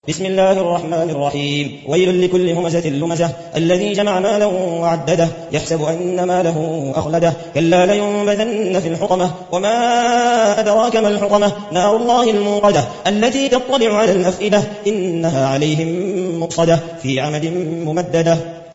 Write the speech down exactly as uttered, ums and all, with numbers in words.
بسم الله الرحمن الرحيم. ويل لكل همزة لمزة الذي جمع مالا وعدده يحسب أن ماله أخلده كلا لينبذن في الحطمة وما أدراك ما الحطمة نار الله الموقدة التي تطلع على الأفئدة إنها عليهم مؤصدة في عمد ممددة.